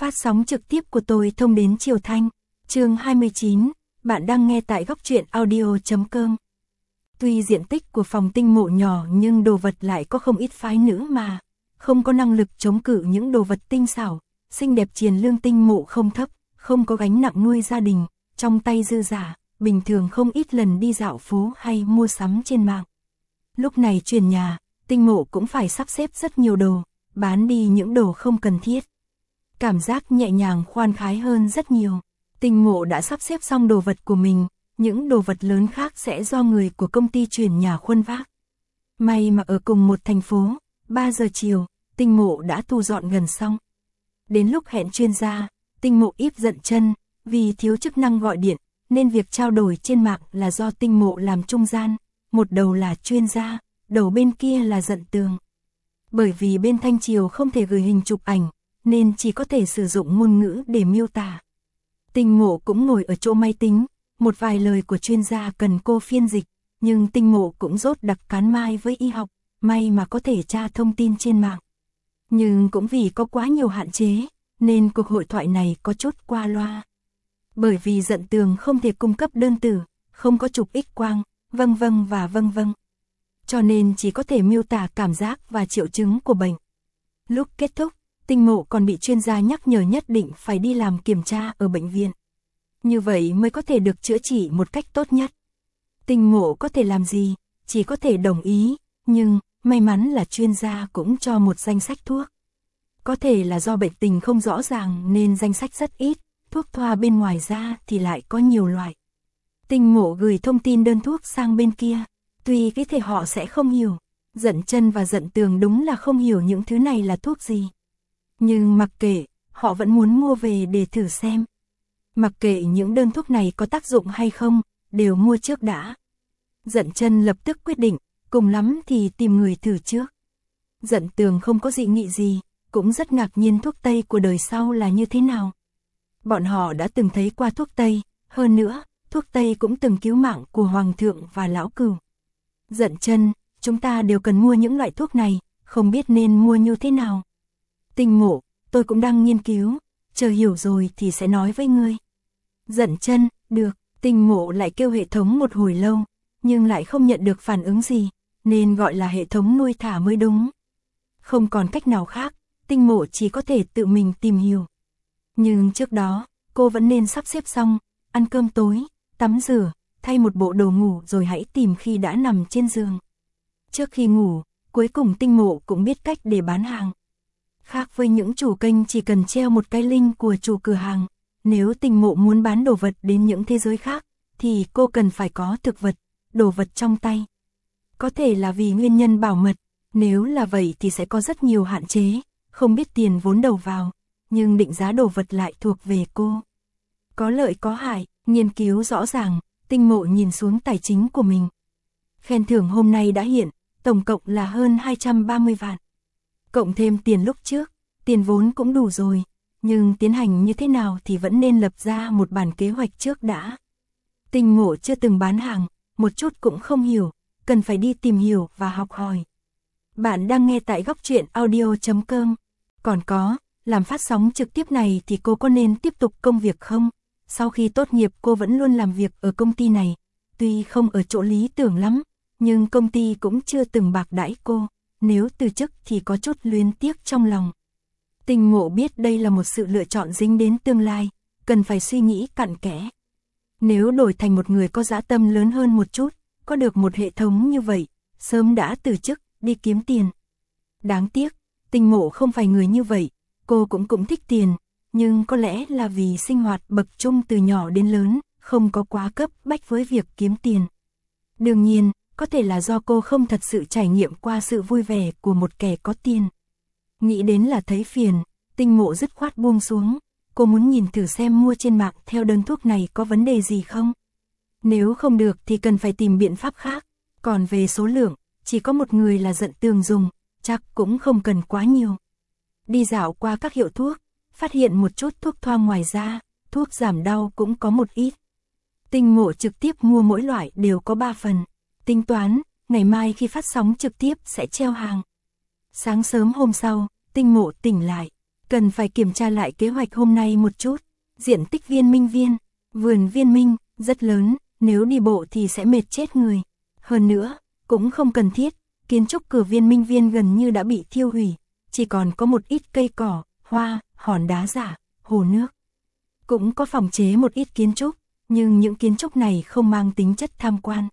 Phát sóng trực tiếp của tôi thông đến Triều Thanh, chương 29, bạn đang nghe tại góc truyện audio.com. Tuy diện tích của phòng tinh mộ nhỏ nhưng đồ vật lại có không ít phái nữ mà, không có năng lực chống cự những đồ vật tinh xảo, xinh đẹp. Triền lương tinh mộ không thấp, không có gánh nặng nuôi gia đình, trong tay dư giả, bình thường không ít lần đi dạo phố hay mua sắm trên mạng. Lúc này chuyển nhà, tinh mộ cũng phải sắp xếp rất nhiều đồ, bán đi những đồ không cần thiết. Cảm giác nhẹ nhàng khoan khoái hơn rất nhiều. Tinh mộ đã sắp xếp xong đồ vật của mình, những đồ vật lớn khác sẽ do người của công ty chuyển nhà khuân vác. May mà ở cùng một thành phố, 3 giờ chiều, tinh mộ đã thu dọn gần xong. Đến lúc hẹn chuyên gia, tinh mộ íp giận chân, vì thiếu chức năng gọi điện, nên việc trao đổi trên mạng là do tinh mộ làm trung gian, một đầu là chuyên gia, đầu bên kia là Dận Tường. Bởi vì bên Thanh Triều không thể gửi hình chụp ảnh, nên chỉ có thể sử dụng ngôn ngữ để miêu tả. Tinh mộ cũng ngồi ở chỗ máy tính, một vài lời của chuyên gia cần cô phiên dịch, nhưng tinh mộ cũng dốt đặc cán mai với y học, may mà có thể tra thông tin trên mạng. Nhưng cũng vì có quá nhiều hạn chế, nên cuộc hội thoại này có chút qua loa. Bởi vì Dận Tường không thể cung cấp đơn từ, không có chụp X-quang, vân vân và vân vân. Cho nên chỉ có thể miêu tả cảm giác và triệu chứng của bệnh. Lúc kết thúc, tinh mộ còn bị chuyên gia nhắc nhở nhất định phải đi làm kiểm tra ở bệnh viện. Như vậy mới có thể được chữa trị một cách tốt nhất. Tinh mộ có thể làm gì, chỉ có thể đồng ý, nhưng may mắn là chuyên gia cũng cho một danh sách thuốc. Có thể là do bệnh tình không rõ ràng nên danh sách rất ít, thuốc thoa bên ngoài ra thì lại có nhiều loại. Tinh mộ gửi thông tin đơn thuốc sang bên kia, tuy cái thể họ sẽ không hiểu. Dận chân và Dận Tường đúng là không hiểu những thứ này là thuốc gì. Nhưng mặc kệ, họ vẫn muốn mua về để thử xem. Mặc kệ những đơn thuốc này có tác dụng hay không, đều mua trước đã. Dận chân lập tức quyết định, cùng lắm thì tìm người thử trước. Dận Tường không có dị nghị gì, cũng rất ngạc nhiên thuốc Tây của đời sau là như thế nào. Bọn họ đã từng thấy qua thuốc Tây, hơn nữa, thuốc Tây cũng từng cứu mạng của Hoàng thượng và Lão Cửu. Dận chân, chúng ta đều cần mua những loại thuốc này, không biết nên mua như thế nào. Tinh mộ, tôi cũng đang nghiên cứu, chờ hiểu rồi thì sẽ nói với ngươi. Dận chân, được. Tinh mộ lại kêu hệ thống một hồi lâu, nhưng lại không nhận được phản ứng gì, nên gọi là hệ thống nuôi thả mới đúng. Không còn cách nào khác, tinh mộ chỉ có thể tự mình tìm hiểu. Nhưng trước đó, cô vẫn nên sắp xếp xong, ăn cơm tối, tắm rửa, thay một bộ đồ ngủ rồi hãy tìm khi đã nằm trên giường. Trước khi ngủ, cuối cùng tinh mộ cũng biết cách để bán hàng. Khác với những chủ kênh chỉ cần treo một cái link của chủ cửa hàng, nếu tinh mộ muốn bán đồ vật đến những thế giới khác, thì cô cần phải có thực vật, đồ vật trong tay. Có thể là vì nguyên nhân bảo mật, nếu là vậy thì sẽ có rất nhiều hạn chế, không biết tiền vốn đầu vào, nhưng định giá đồ vật lại thuộc về cô. Có lợi có hại, nghiên cứu rõ ràng, tinh mộ nhìn xuống tài chính của mình. Khen thưởng hôm nay đã hiện, tổng cộng là hơn 230 vạn. Cộng thêm tiền lúc trước, tiền vốn cũng đủ rồi, nhưng tiến hành như thế nào thì vẫn nên lập ra một bản kế hoạch trước đã. Tinh mộ chưa từng bán hàng, một chút cũng không hiểu, cần phải đi tìm hiểu và học hỏi. Bạn đang nghe tại góc truyện audio.com. Còn có, làm phát sóng trực tiếp này thì cô có nên tiếp tục công việc không? Sau khi tốt nghiệp cô vẫn luôn làm việc ở công ty này, tuy không ở chỗ lý tưởng lắm, nhưng công ty cũng chưa từng bạc đãi cô, nếu từ chức thì có chút luyến tiếc trong lòng. Tinh mộ biết đây là một sự lựa chọn dính đến tương lai, cần phải suy nghĩ cặn kẽ. Nếu đổi thành một người có dã tâm lớn hơn một chút, có được một hệ thống như vậy, sớm đã từ chức, đi kiếm tiền. Đáng tiếc, tinh mộ không phải người như vậy, cô cũng thích tiền, nhưng có lẽ là vì sinh hoạt bậc trung từ nhỏ đến lớn, không có quá cấp bách với việc kiếm tiền. Đương nhiên, có thể là do cô không thật sự trải nghiệm qua sự vui vẻ của một kẻ có tiền. Nghĩ đến là thấy phiền, tinh mộ dứt khoát buông xuống, cô muốn nhìn thử xem mua trên mạng theo đơn thuốc này có vấn đề gì không. Nếu không được thì cần phải tìm biện pháp khác, còn về số lượng, chỉ có một người là Dận Tường dùng, chắc cũng không cần quá nhiều. Đi dạo qua các hiệu thuốc, phát hiện một chút thuốc thoa ngoài da, thuốc giảm đau cũng có một ít. Tinh mộ trực tiếp mua mỗi loại đều có 3 phần, tính toán, ngày mai khi phát sóng trực tiếp sẽ treo hàng. Sáng sớm hôm sau, tinh mộ tỉnh lại, Cần phải kiểm tra lại kế hoạch hôm nay một chút. Diện tích viên minh viên, vườn viên minh, rất lớn, nếu đi bộ thì sẽ mệt chết người. Hơn nữa, cũng không cần thiết, kiến trúc cửa viên minh viên gần như đã bị thiêu hủy, chỉ còn có một ít cây cỏ, hoa, hòn đá giả, hồ nước. Cũng có phòng chế một ít kiến trúc, nhưng những kiến trúc này không mang tính chất tham quan.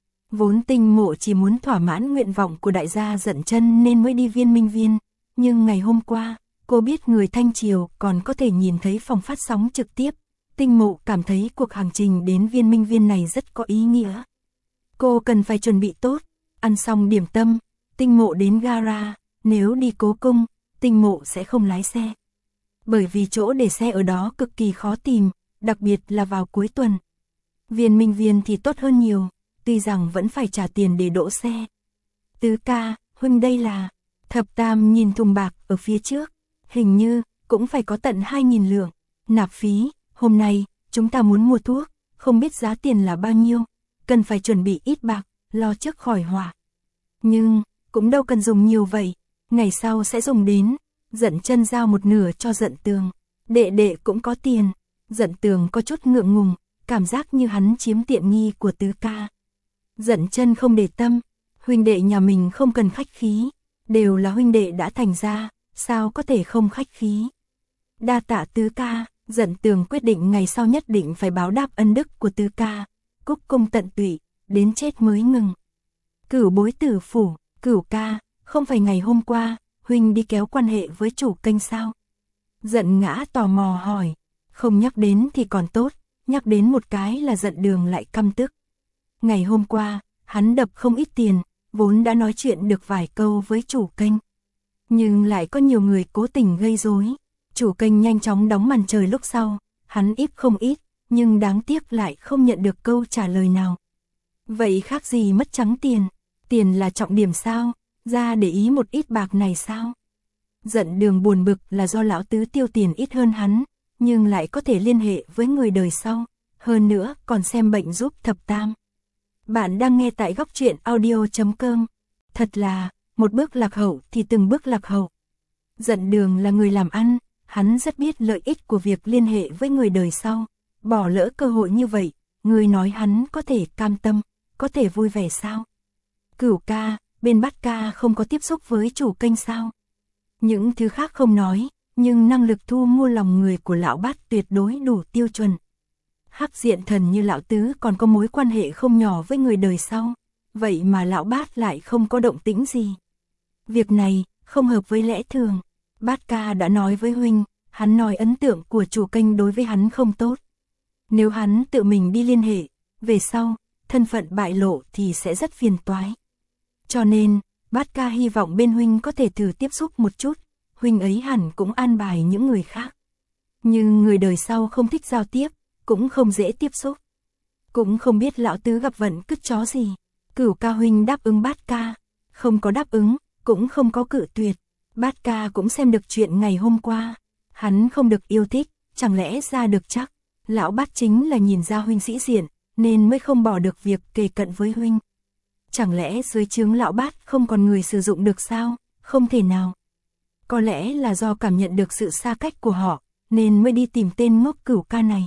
Vốn Tinh Mộ chỉ muốn thỏa mãn nguyện vọng của đại gia Dận Chân nên mới đi viên minh viên, nhưng ngày hôm qua, cô biết người Thanh Triều còn có thể nhìn thấy phòng phát sóng trực tiếp. Tinh Mộ cảm thấy cuộc hành trình đến viên minh viên này rất có ý nghĩa. Cô cần phải chuẩn bị tốt, ăn xong điểm tâm, Tinh Mộ đến gara, nếu đi Cố Cung, Tinh Mộ sẽ không lái xe. Bởi vì chỗ để xe ở đó cực kỳ khó tìm, đặc biệt là vào cuối tuần. Viên minh viên thì tốt hơn nhiều, tuy rằng vẫn phải trả tiền để đỗ xe. Tứ ca, huynh đây là... Thập Tam nhìn thùng bạc ở phía trước, hình như cũng phải có tận 2.000 lượng. Nạp phí, hôm nay chúng ta muốn mua thuốc, không biết giá tiền là bao nhiêu, cần phải chuẩn bị ít bạc, lo trước khỏi họa. Nhưng cũng đâu cần dùng nhiều vậy, ngày sau sẽ dùng đến. Dận Chân giao một nửa cho Dận Tường, đệ đệ cũng có tiền. Dận Tường có chút ngượng ngùng, cảm giác như hắn chiếm tiện nghi của tứ ca. Dận Chân không để tâm, huynh đệ nhà mình không cần khách khí, đều là huynh đệ đã thành ra, sao có thể không khách khí. Đa tạ tứ ca, Dận Tường quyết định ngày sau nhất định phải báo đáp ân đức của tứ ca, cúc cung tận tụy, đến chết mới ngừng. Cửu bối tử phủ, Cửu ca, không phải ngày hôm qua, huynh đi kéo quan hệ với chủ kênh sao? Dận Ngã tò mò hỏi, không nhắc đến thì còn tốt, nhắc đến một cái là Dận Đường lại căm tức. Ngày hôm qua, hắn đập không ít tiền, vốn đã nói chuyện được vài câu với chủ kênh. Nhưng lại có nhiều người cố tình gây rối. Chủ kênh nhanh chóng đóng màn trời lúc sau, hắn íp không ít, nhưng đáng tiếc lại không nhận được câu trả lời nào. Vậy khác gì mất trắng tiền, tiền là trọng điểm sao, ra để ý một ít bạc này sao? Dận Đường buồn bực là do lão tứ tiêu tiền ít hơn hắn, nhưng lại có thể liên hệ với người đời sau, hơn nữa còn xem bệnh giúp Thập Tam. Bạn đang nghe tại góc truyện audio.com. Thật là, một bước lạc hậu thì từng bước lạc hậu. Dận Đường là người làm ăn, hắn rất biết lợi ích của việc liên hệ với người đời sau. Bỏ lỡ cơ hội như vậy, người nói hắn có thể cam tâm, có thể vui vẻ sao? Cửu ca, bên Bát ca không có tiếp xúc với chủ kênh sao? Những thứ khác không nói, nhưng năng lực thu mua lòng người của lão Bát tuyệt đối đủ tiêu chuẩn. Hắc Diện Thần như lão tứ còn có mối quan hệ không nhỏ với người đời sau, vậy mà lão Bát lại không có động tĩnh gì. Việc này không hợp với lẽ thường. Bát ca đã nói với huynh, hắn nói ấn tượng của chủ kênh đối với hắn không tốt. Nếu hắn tự mình đi liên hệ, về sau, thân phận bại lộ thì sẽ rất phiền toái. Cho nên, Bát ca hy vọng bên huynh có thể thử tiếp xúc một chút, huynh ấy hẳn cũng an bài những người khác. Nhưng người đời sau không thích giao tiếp, cũng không dễ tiếp xúc. Cũng không biết lão tứ gặp vận cứt chó gì. Cửu ca huynh đáp ứng Bát ca, không có đáp ứng, cũng không có cự tuyệt. Bát ca cũng xem được chuyện ngày hôm qua, hắn không được yêu thích, chẳng lẽ ra được chắc. Lão Bát chính là nhìn ra huynh sĩ diện, nên mới không bỏ được việc kề cận với huynh. Chẳng lẽ dưới trướng lão Bát không còn người sử dụng được sao? Không thể nào. Có lẽ là do cảm nhận được sự xa cách của họ, nên mới đi tìm tên ngốc Cửu ca này.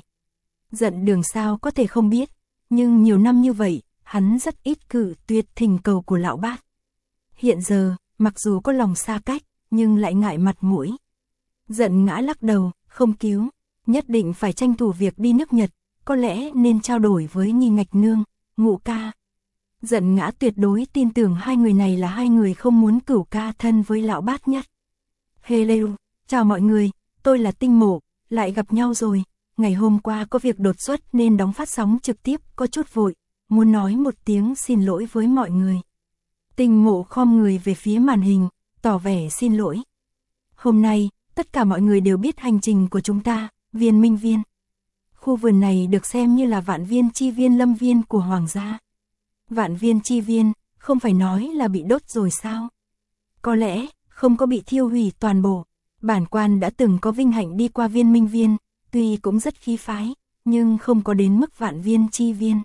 Dận Đường sao có thể không biết, nhưng nhiều năm như vậy, hắn rất ít cự tuyệt thỉnh cầu của lão Bát. Hiện giờ, mặc dù có lòng xa cách, nhưng lại ngại mặt mũi. Dận Ngã lắc đầu, không cứu, nhất định phải tranh thủ việc đi nước Nhật, có lẽ nên trao đổi với Nhi Ngạch Nương, Ngũ ca. Dận Ngã tuyệt đối tin tưởng hai người này là hai người không muốn Cửu ca thân với lão Bát nhất. Hello, chào mọi người, tôi là Tinh Mộ, lại gặp nhau rồi. Ngày hôm qua có việc đột xuất nên đóng phát sóng trực tiếp có chút vội, muốn nói một tiếng xin lỗi với mọi người. Tinh Mộ khom người về phía màn hình, tỏ vẻ xin lỗi. Hôm nay, tất cả mọi người đều biết hành trình của chúng ta, viên minh viên. Khu vườn này được xem như là vạn viên chi viên lâm viên của Hoàng gia. Vạn viên chi viên, không phải nói là bị đốt rồi sao? Có lẽ, không có bị thiêu hủy toàn bộ. Bản quan đã từng có vinh hạnh đi qua viên minh viên, tuy cũng rất khí phái, nhưng không có đến mức vạn viên chi viên.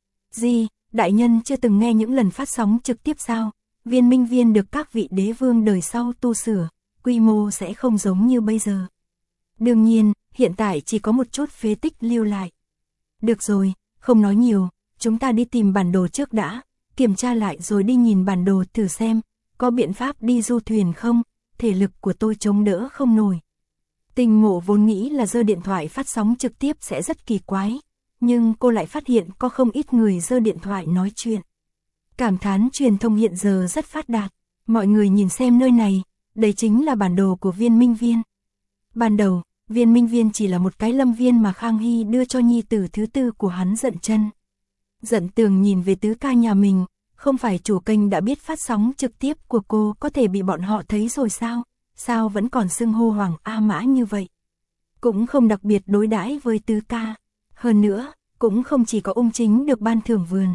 Gì, đại nhân chưa từng nghe những lần phát sóng trực tiếp sao? Viên minh viên được các vị đế vương đời sau tu sửa, quy mô sẽ không giống như bây giờ. Đương nhiên, hiện tại chỉ có một chút phế tích lưu lại. Được rồi, không nói nhiều, chúng ta đi tìm bản đồ trước đã, kiểm tra lại rồi đi nhìn bản đồ thử xem, có biện pháp đi du thuyền không, thể lực của tôi chống đỡ không nổi. Tinh Mộ vốn nghĩ là giơ điện thoại phát sóng trực tiếp sẽ rất kỳ quái, nhưng cô lại phát hiện có không ít người giơ điện thoại nói chuyện. Cảm thán truyền thông hiện giờ rất phát đạt, mọi người nhìn xem nơi này, đây chính là bản đồ của Viên Minh Viên. Ban đầu, Viên Minh Viên chỉ là một cái lâm viên mà Khang Hy đưa cho nhi tử thứ tư của hắn Dận Chân. Dận Tường nhìn về tứ ca nhà mình, không phải chủ kênh đã biết phát sóng trực tiếp của cô có thể bị bọn họ thấy rồi sao? Sao vẫn còn xưng hô Hoàng A Mã như vậy? Cũng không đặc biệt đối đãi với tứ ca. Hơn nữa, cũng không chỉ có Ung Chính được ban thưởng vườn.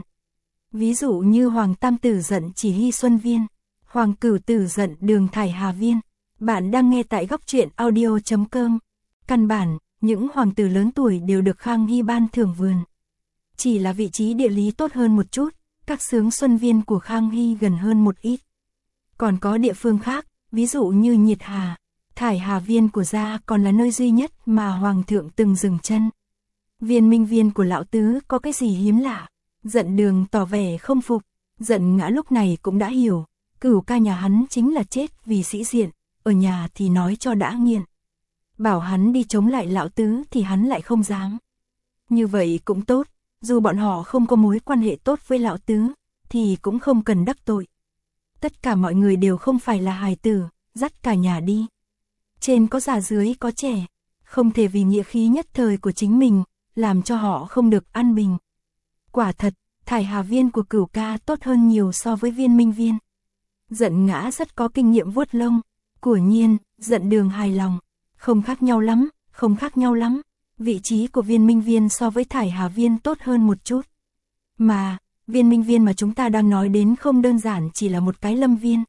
Ví dụ như Hoàng Tam Tử Dận Chỉ Hy Xuân Viên, Hoàng Cửu Tử Dận Đường Thải Hà Viên. Bạn đang nghe tại góc truyện audio.com. Căn bản, những hoàng tử lớn tuổi đều được Khang Hy ban thưởng vườn. Chỉ là vị trí địa lý tốt hơn một chút, các xướng xuân viên của Khang Hy gần hơn một ít. Còn có địa phương khác, ví dụ như Nhiệt Hà, Thải Hà Viên của gia còn là nơi duy nhất mà Hoàng thượng từng dừng chân. Viên Minh Viên của lão tứ có cái gì hiếm lạ? Dận Đường tỏ vẻ không phục, Dận Ngã lúc này cũng đã hiểu, Cửu ca nhà hắn chính là chết vì sĩ diện, ở nhà thì nói cho đã nghiền. Bảo hắn đi chống lại lão tứ thì hắn lại không dám. Như vậy cũng tốt, dù bọn họ không có mối quan hệ tốt với lão tứ, thì cũng không cần đắc tội. Tất cả mọi người đều không phải là hài tử, dắt cả nhà đi. Trên có già dưới có trẻ, không thể vì nghĩa khí nhất thời của chính mình, làm cho họ không được an bình. Quả thật, Thải Hà Viên của Cửu ca tốt hơn nhiều so với Viên Minh Viên. Dận Ngã rất có kinh nghiệm vuốt lông, của nhiên, Dận Đường hài lòng, không khác nhau lắm, không khác nhau lắm. Vị trí của Viên Minh Viên so với Thải Hà Viên tốt hơn một chút. Mà, Viên Minh Viên mà chúng ta đang nói đến không đơn giản chỉ là một cái lâm viên.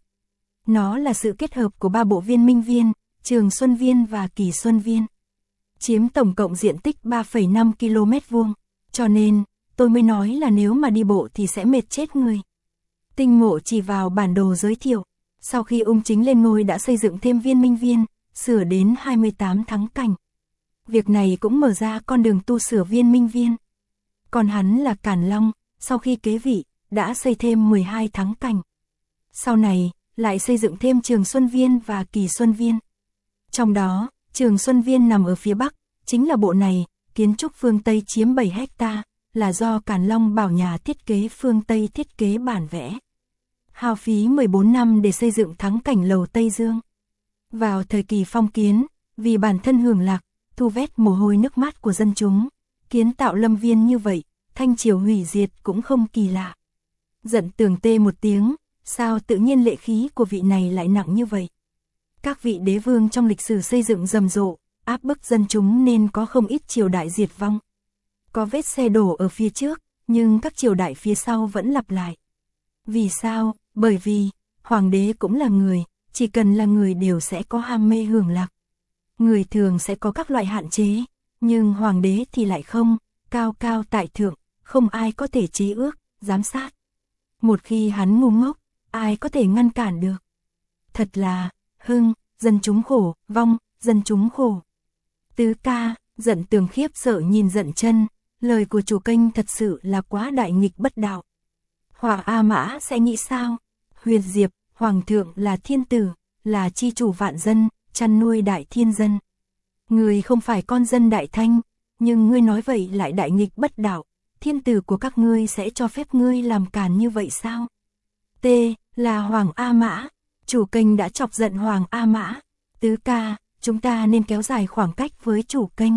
Nó là sự kết hợp của ba bộ Viên Minh Viên, Trường Xuân Viên và Kỳ Xuân Viên. Chiếm tổng cộng diện tích 3,5 km vuông, cho nên, tôi mới nói là nếu mà đi bộ thì sẽ mệt chết người. Tinh Mộ chỉ vào bản đồ giới thiệu, sau khi Ung Chính lên ngôi đã xây dựng thêm Viên Minh Viên, sửa đến 28 thắng cảnh. Việc này cũng mở ra con đường tu sửa Viên Minh Viên. Còn hắn là Càn Long, sau khi kế vị, đã xây thêm 12 thắng cảnh. Sau này, lại xây dựng thêm Trường Xuân Viên và Kỳ Xuân Viên. Trong đó, Trường Xuân Viên nằm ở phía Bắc, chính là bộ này, kiến trúc phương Tây chiếm 7 hecta, là do Càn Long bảo nhà thiết kế phương Tây thiết kế bản vẽ. Hao phí 14 năm để xây dựng thắng cảnh lầu Tây Dương. Vào thời kỳ phong kiến, vì bản thân hưởng lạc, thu vét mồ hôi nước mắt của dân chúng, kiến tạo lâm viên như vậy, Thanh triều hủy diệt cũng không kỳ lạ. Dận Tường tê một tiếng, sao tự nhiên lệ khí của vị này lại nặng như vậy? Các vị đế vương trong lịch sử xây dựng rầm rộ, áp bức dân chúng nên có không ít triều đại diệt vong. Có vết xe đổ ở phía trước, nhưng các triều đại phía sau vẫn lặp lại. Vì sao? Bởi vì, hoàng đế cũng là người, chỉ cần là người đều sẽ có ham mê hưởng lạc. Người thường sẽ có các loại hạn chế, nhưng hoàng đế thì lại không, cao cao tại thượng, không ai có thể chế ước, giám sát. Một khi hắn ngu ngốc, ai có thể ngăn cản được? Thật là, hưng, dân chúng khổ, vong, dân chúng khổ. Tứ ca, Dận Tường khiếp sợ nhìn Dận Chân, lời của chủ kênh thật sự là quá đại nghịch bất đạo. Hoàng A Mã sẽ nghĩ sao? Huyền Diệp, Hoàng thượng là thiên tử, là chi chủ vạn dân, chăn nuôi đại thiên dân. Người không phải con dân Đại Thanh, nhưng ngươi nói vậy lại đại nghịch bất đạo, thiên tử của các ngươi sẽ cho phép ngươi làm càn như vậy sao? T. Là Hoàng A Mã, chủ kênh đã chọc giận Hoàng A Mã. Tứ ca, chúng ta nên kéo dài khoảng cách với chủ kênh.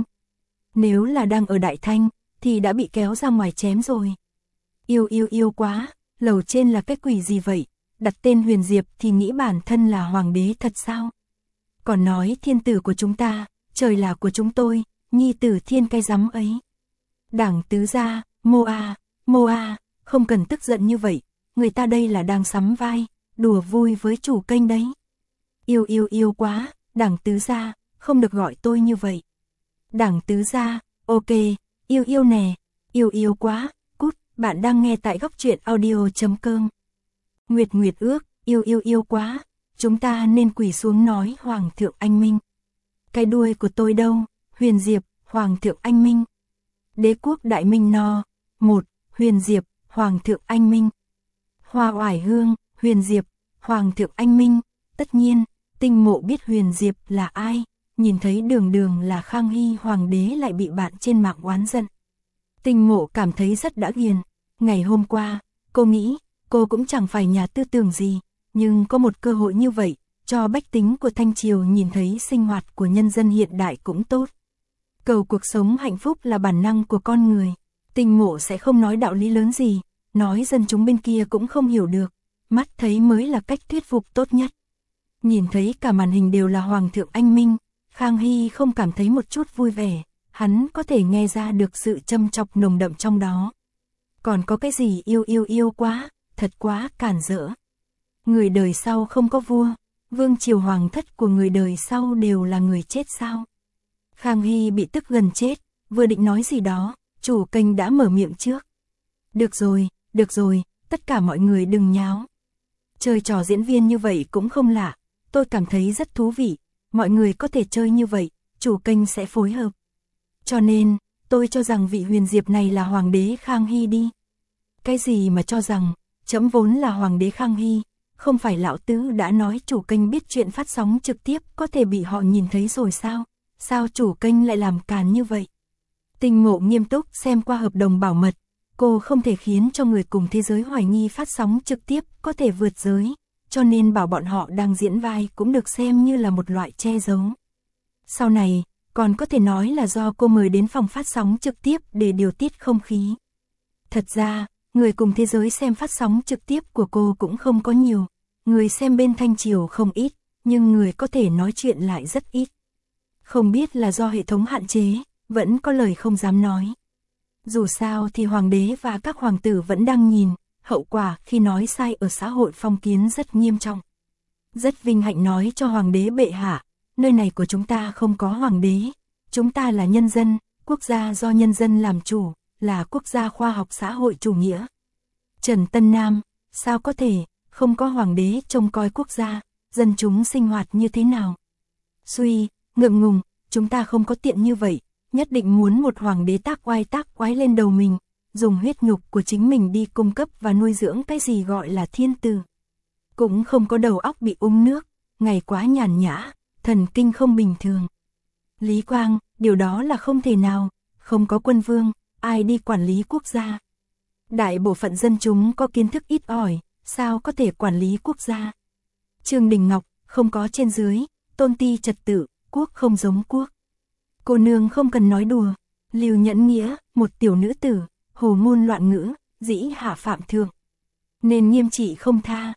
Nếu là đang ở Đại Thanh, thì đã bị kéo ra ngoài chém rồi. Yêu quá, lầu trên là cái quỷ gì vậy? Đặt tên Huyền Diệp thì nghĩ bản thân là hoàng đế thật sao? Còn nói thiên tử của chúng ta, trời là của chúng tôi, nhi tử thiên cái rắm ấy. Đảng tứ gia, Mô A, không cần tức giận như vậy, người ta đây là đang sắm vai, đùa vui với chủ kênh đấy. Yêu quá, đảng tứ gia, không được gọi tôi như vậy. Đảng tứ gia, ok, yêu nè, yêu quá, cút, bạn đang nghe tại góc truyện audio.com. Nguyệt ước, yêu quá, chúng ta nên quỳ xuống nói Hoàng thượng anh minh. Cái đuôi của tôi đâu? Huyền Diệp, Hoàng thượng anh minh. Đế quốc đại minh no. 1. Huyền Diệp, Hoàng thượng anh minh. Hoa Oải Hương, Huyền Diệp, Hoàng thượng anh minh. Tất nhiên, Tinh Mộ biết Huyền Diệp là ai, nhìn thấy đường đường là Khang Hy hoàng đế lại bị bạn trên mạng oán giận. Tinh Mộ cảm thấy rất đã nghiền. Ngày hôm qua, cô nghĩ, cô cũng chẳng phải nhà tư tưởng gì, nhưng có một cơ hội như vậy, cho bách tính của Thanh Triều nhìn thấy sinh hoạt của nhân dân hiện đại cũng tốt. Cầu cuộc sống hạnh phúc là bản năng của con người. Tinh Mộ sẽ không nói đạo lý lớn gì, nói dân chúng bên kia cũng không hiểu được, mắt thấy mới là cách thuyết phục tốt nhất. Nhìn thấy cả màn hình đều là Hoàng thượng anh minh, Khang Hy không cảm thấy một chút vui vẻ, hắn có thể nghe ra được sự châm chọc nồng đậm trong đó. Còn có cái gì yêu quá, thật quá cản rỡ. Người đời sau không có vua, vương triều hoàng thất của người đời sau đều là người chết sao? Khang Hy bị tức gần chết, vừa định nói gì đó, chủ kênh đã mở miệng trước. Được rồi, tất cả mọi người đừng nháo. Chơi trò diễn viên như vậy cũng không lạ, tôi cảm thấy rất thú vị, mọi người có thể chơi như vậy, chủ kênh sẽ phối hợp. Cho nên, tôi cho rằng vị Huyền Diệp này là Hoàng đế Khang Hy đi. Cái gì mà cho rằng, trẫm vốn là Hoàng đế Khang Hy, không phải lão tứ đã nói chủ kênh biết chuyện phát sóng trực tiếp có thể bị họ nhìn thấy rồi sao? Sao chủ kênh lại làm càn như vậy? Tinh Mộ nghiêm túc xem qua hợp đồng bảo mật, cô không thể khiến cho người cùng thế giới hoài nghi phát sóng trực tiếp có thể vượt giới, cho nên bảo bọn họ đang diễn vai cũng được xem như là một loại che giấu. Sau này, còn có thể nói là do cô mời đến phòng phát sóng trực tiếp để điều tiết không khí. Thật ra, người cùng thế giới xem phát sóng trực tiếp của cô cũng không có nhiều, người xem bên Thanh Triều không ít, nhưng người có thể nói chuyện lại rất ít. Không biết là do hệ thống hạn chế, vẫn có lời không dám nói. Dù sao thì hoàng đế và các hoàng tử vẫn đang nhìn, hậu quả khi nói sai ở xã hội phong kiến rất nghiêm trọng. Rất vinh hạnh nói cho hoàng đế bệ hạ, nơi này của chúng ta không có hoàng đế, chúng ta là nhân dân, quốc gia do nhân dân làm chủ, là quốc gia khoa học xã hội chủ nghĩa. Trần Tân Nam, sao có thể, không có hoàng đế trông coi quốc gia, dân chúng sinh hoạt như thế nào? Suy, ngượng ngùng, chúng ta không có tiện như vậy, nhất định muốn một hoàng đế tác oai lên đầu mình, dùng huyết nhục của chính mình đi cung cấp và nuôi dưỡng cái gì gọi là thiên tử. Cũng không có đầu óc bị nước, ngày quá nhàn nhã, thần kinh không bình thường. Lý Quang, điều đó là không thể nào, không có quân vương, ai đi quản lý quốc gia. Đại bộ phận dân chúng có kiến thức ít ỏi, sao có thể quản lý quốc gia. Trương Đình Ngọc, không có trên dưới, tôn ti trật tự, quốc không giống quốc. Cô nương không cần nói đùa. Lưu Nhẫn Nghĩa, một tiểu nữ tử, hồ ngôn loạn ngữ, dĩ hạ phạm thượng. Nên nghiêm trị không tha.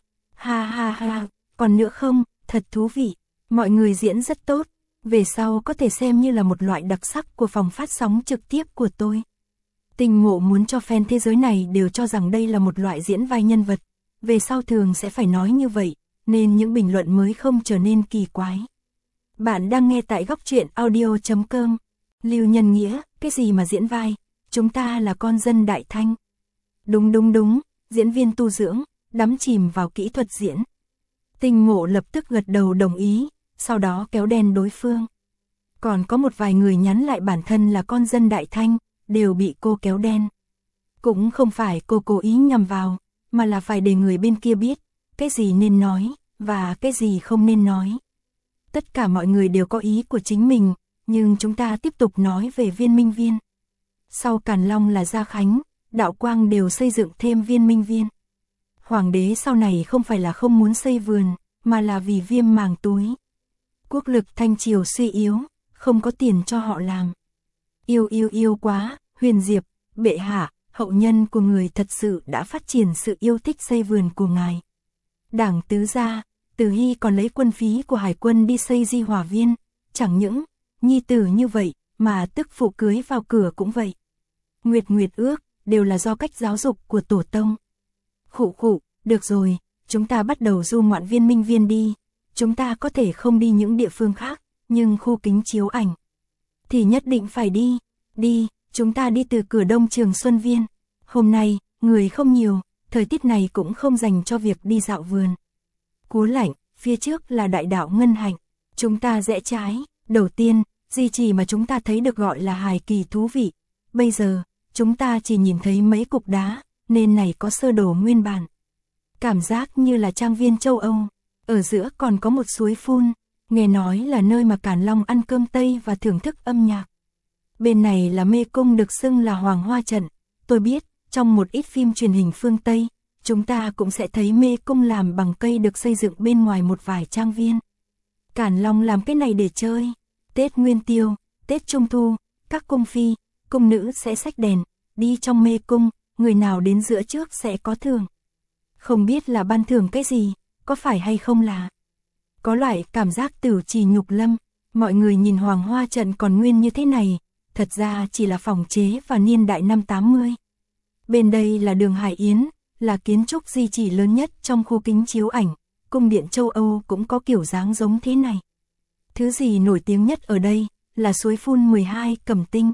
Ha, còn nữa không, thật thú vị, mọi người diễn rất tốt, về sau có thể xem như là một loại đặc sắc của phòng phát sóng trực tiếp của tôi. Tinh Mộ muốn cho fan thế giới này đều cho rằng đây là một loại diễn vai nhân vật, về sau thường sẽ phải nói như vậy, nên những bình luận mới không trở nên kỳ quái. Bạn đang nghe tại góc truyện audio.com. Lưu Nhân Nghĩa, cái gì mà diễn vai, chúng ta là con dân Đại Thanh. Đúng, diễn viên tu dưỡng, đắm chìm vào kỹ thuật diễn. Tinh Mộ lập tức gật đầu đồng ý, sau đó kéo đen đối phương. Còn có một vài người nhắn lại bản thân là con dân Đại Thanh, đều bị cô kéo đen. Cũng không phải cô cố ý nhằm vào, mà là phải để người bên kia biết, cái gì nên nói, và cái gì không nên nói. Tất cả mọi người đều có ý của chính mình, nhưng chúng ta tiếp tục nói về viên minh viên. Sau Càn Long là Gia Khánh, Đạo Quang đều xây dựng thêm viên minh viên. Hoàng đế sau này không phải là không muốn xây vườn, mà là vì viêm màng túi. Quốc lực Thanh Triều suy yếu, không có tiền cho họ làm. Yêu quá, Huyền Diệp, bệ hạ, hậu nhân của người thật sự đã phát triển sự yêu thích xây vườn của ngài. Đảng tứ gia, Từ Hy còn lấy quân phí của hải quân đi xây Di Hòa Viên, chẳng những nhi tử như vậy, mà tức phụ cưới vào cửa cũng vậy. Nguyệt ước, đều là do cách giáo dục của tổ tông. Khụ, được rồi, chúng ta bắt đầu du ngoạn viên minh viên đi, chúng ta có thể không đi những địa phương khác, nhưng khu kính chiếu ảnh thì nhất định phải đi, chúng ta đi từ cửa đông Trường Xuân Viên. Hôm nay, người không nhiều, thời tiết này cũng không dành cho việc đi dạo vườn. Cú lạnh, phía trước là đại đạo ngân hạnh. Chúng ta rẽ trái, đầu tiên, di chỉ mà chúng ta thấy được gọi là hài kỳ thú vị. Bây giờ, chúng ta chỉ nhìn thấy mấy cục đá, nên này có sơ đồ nguyên bản. Cảm giác như là trang viên châu Âu, ở giữa còn có một suối phun, nghe nói là nơi mà Càn Long ăn cơm Tây và thưởng thức âm nhạc. Bên này là mê cung được xưng là Hoàng Hoa Trận, tôi biết, trong một ít phim truyền hình phương Tây, chúng ta cũng sẽ thấy mê cung làm bằng cây được xây dựng bên ngoài một vài trang viên. Càn Long làm cái này để chơi, Tết Nguyên Tiêu, Tết Trung Thu, các cung phi, cung nữ sẽ xách đèn, đi trong mê cung, người nào đến giữa trước sẽ có thưởng. Không biết là ban thưởng cái gì, có phải hay không là. Có loại cảm giác Tửu Trì Nhục Lâm, mọi người nhìn Hoàng Hoa Trận còn nguyên như thế này, thật ra chỉ là phòng chế vào niên đại năm 80. Bên đây là đường Hải Yến, là kiến trúc di chỉ lớn nhất trong khu kính chiếu ảnh, cung điện châu Âu cũng có kiểu dáng giống thế này. Thứ gì nổi tiếng nhất ở đây là suối phun 12 Cầm Tinh.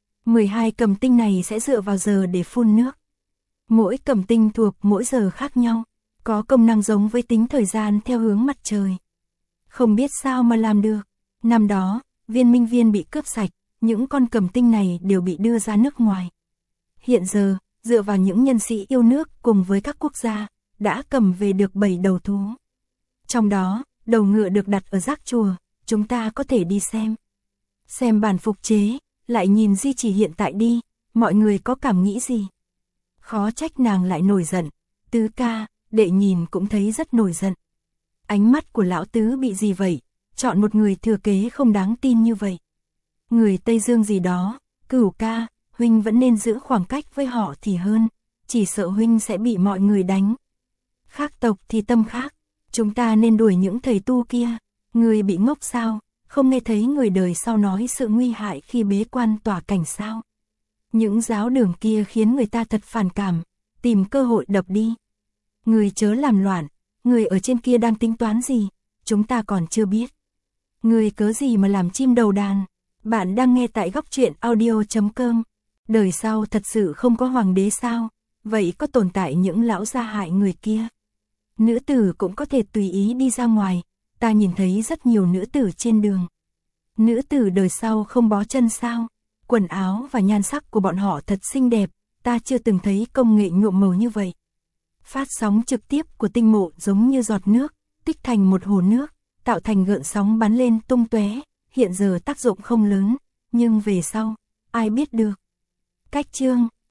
12 cầm tinh này sẽ dựa vào giờ để phun nước. Mỗi cầm tinh thuộc mỗi giờ khác nhau, có công năng giống với tính thời gian theo hướng mặt trời. Không biết sao mà làm được. Năm đó, Viên Minh Viên bị cướp sạch, những con cầm tinh này đều bị đưa ra nước ngoài. Hiện giờ, dựa vào những nhân sĩ yêu nước cùng với các quốc gia, đã cầm về được 7 đầu thú. Trong đó, đầu ngựa được đặt ở Giác Chùa, chúng ta có thể đi xem. Xem bản phục chế, lại nhìn di chỉ hiện tại đi, mọi người có cảm nghĩ gì? Khó trách nàng lại nổi giận, Tứ ca, đệ nhìn cũng thấy rất nổi giận. Ánh mắt của lão Tứ bị gì vậy? Chọn một người thừa kế không đáng tin như vậy. Người Tây Dương gì đó, Cửu ca, huynh vẫn nên giữ khoảng cách với họ thì hơn, chỉ sợ huynh sẽ bị mọi người đánh. Khác tộc thì tâm khác, chúng ta nên đuổi những thầy tu kia, người bị ngốc sao, không nghe thấy người đời sau nói sự nguy hại khi bế quan tỏa cảnh sao. Những giáo đường kia khiến người ta thật phản cảm, tìm cơ hội đập đi. Người chớ làm loạn, người ở trên kia đang tính toán gì, chúng ta còn chưa biết. Người cớ gì mà làm chim đầu đàn. Bạn đang nghe tại góc truyện audio.com. Đời sau thật sự không có hoàng đế sao? Vậy có tồn tại những lão gia hại người kia? Nữ tử cũng có thể tùy ý đi ra ngoài. Ta nhìn thấy rất nhiều nữ tử trên đường. Nữ tử đời sau không bó chân sao? Quần áo và nhan sắc của bọn họ thật xinh đẹp. Ta chưa từng thấy công nghệ nhuộm màu như vậy. Phát sóng trực tiếp của tinh mộ giống như giọt nước, tích thành một hồ nước, tạo thành gợn sóng bắn lên tung tóe. Hiện giờ tác dụng không lớn, nhưng về sau, ai biết được. Cách chương